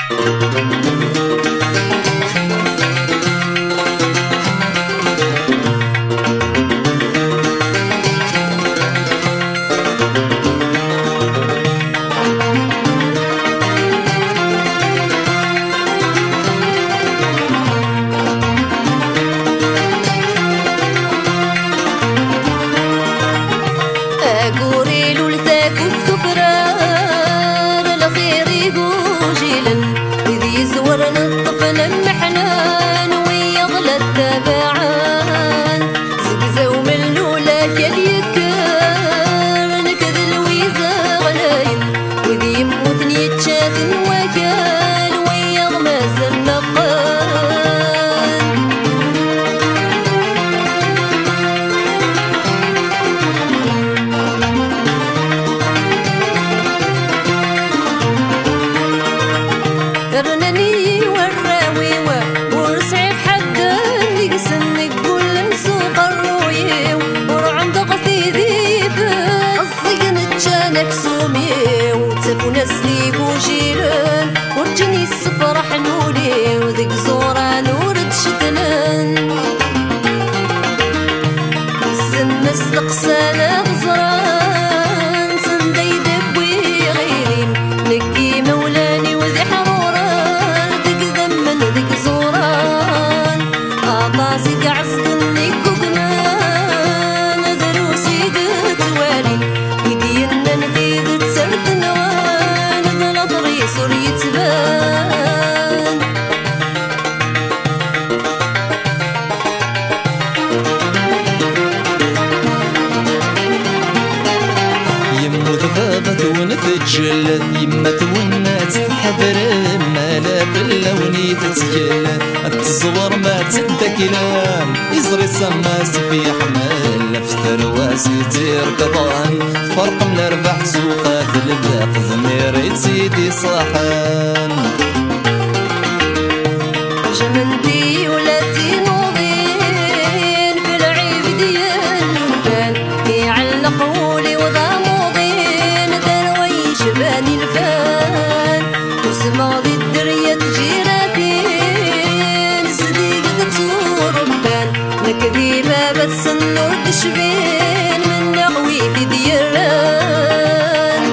ونسلي بوجيران ورجني السفرح نولي وذيك زوران ورد شتنان السمس لقسانا غزران سندي دبوي غيرين نكي مولاني وذي حروران ذيك ذمن ذيك زوران عطاسي كعزدني كوكمان دروسي دتوالي ودينا نفيد تسردنا سوري تبان يمو ذغابت ونتجلد يما تونات تحضر مالا باللوني تتجلد التزور ما تدكلام يزري سماس في حمال افتر واسي تركضان فرق من ربح سوقات الباق زمير سيدي صاحان جمنتي ولاتي نوضين في العيب ديال البان يعلقولي وضاموضين درويش باني الفان وسماضي الدرية جيراتين صديق تزور ربان نكذيبة بس النور تشبين من نغوي في ديران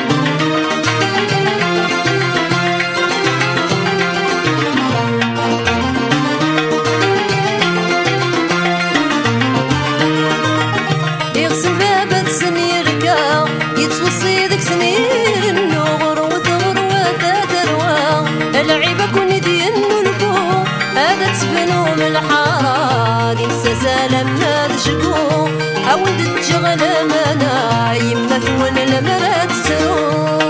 يغسل بابت سنيركا يتوصي ذك سنير النغر وثغر وتتروى العيبة كون ديال الفو هذا تسبنو من الحارة دي السلام ما تشكو عاود تشغل مانا يما ثون المرات تسرو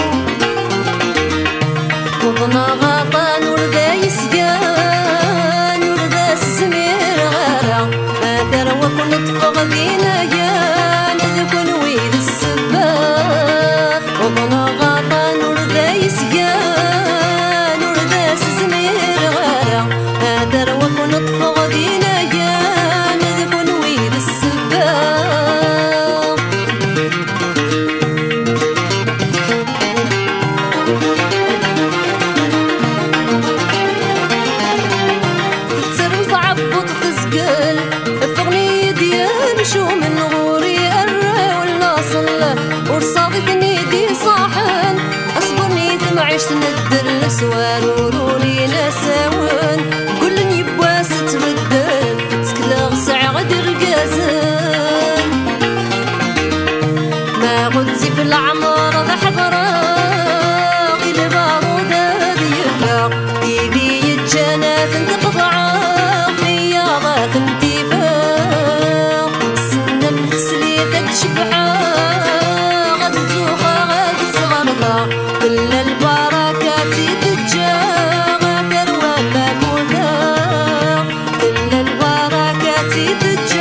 وضنا غطان وردا يسقان وردا سمير غارة تروى كون تفغ دينا يان ذكون ويد السباق وضنا غطان وردا يسقان وردا سمير غارة تروى كون تفغ دينا يان ذكون ويد السباق تتصرف عبط تسقل فغني ديال شو من غوري أرى ولا صلى ورصادفني دي صاحن أصبرني ثمعش ندر السوار ورولي نساون كل يبواس تبدل سكلاغ سعغد رقازن ما غدزي في العمر بحضرة غير بارودة ديفاق يبي يتجانات انتقضع خياضات انتفاق سنة مفسلي تكشبحا غد زوخة غد صغرضا كل البركات تتجا غدر وباكوتا كل البركات تتجا